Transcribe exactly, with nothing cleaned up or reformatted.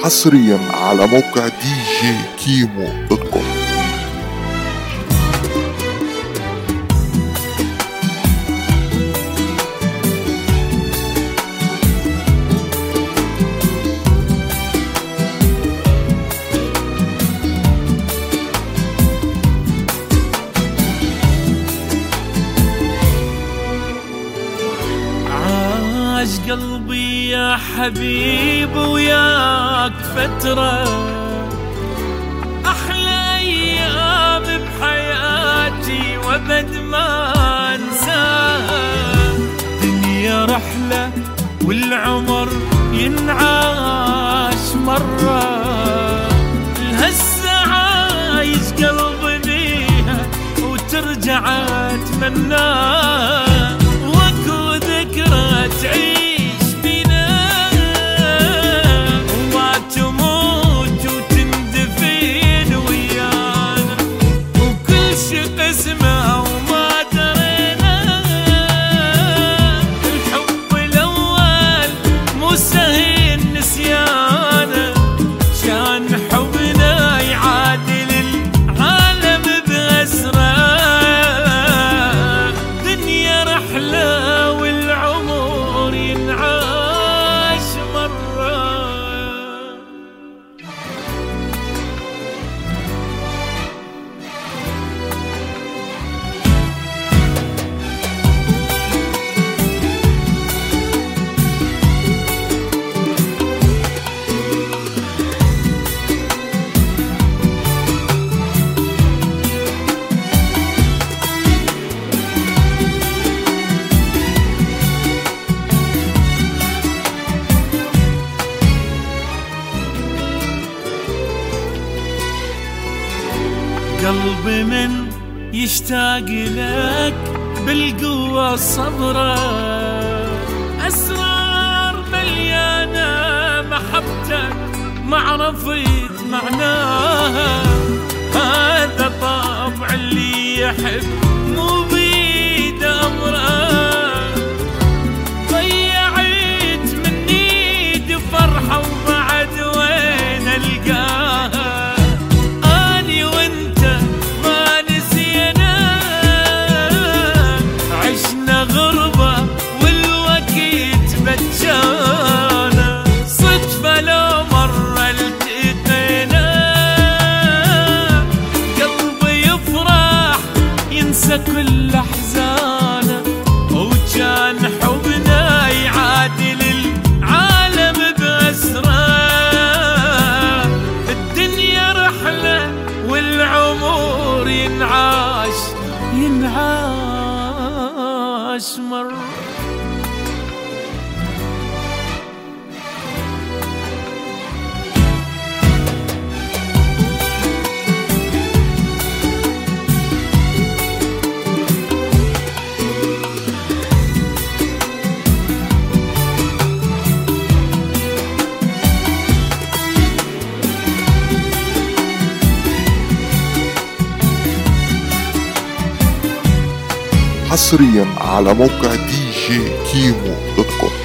حصريا على موقع دي جي كيمو دوت كوم. عاش قلبي يا حبيب وياك فترة أحلى أيام بحياتي وأبد ما أنساها. دنيا رحلة والعمر ينعاش مرة، الهسة عايش قلبي بيها وترجع أتمناها، تعيش بينا وما تموت وتندفن ويانا، وكل شي قسمه وما درينا. الحب الأول مو سهل نسيانه، كان حبنا يعادل العالم بأسره. دنيا رحلة قلبي من يشتاق لك بالقوة صبره، أسرار مليانة محبتك ما عرفت معناها. هذا طبع اللي يحب مو بيد أمره، ضيعت من ايد فرحة وبعد وين ألقاها. صدفة لو مرة التقينا، قلبي يفرح ينسى كل أحزانه، وكان حبنا يعادل العالم بأسره. الدنيا رحلة والعمر ينعاش ينعاش مرة. حصريا على موقع دي جي كيمو دوت كوم.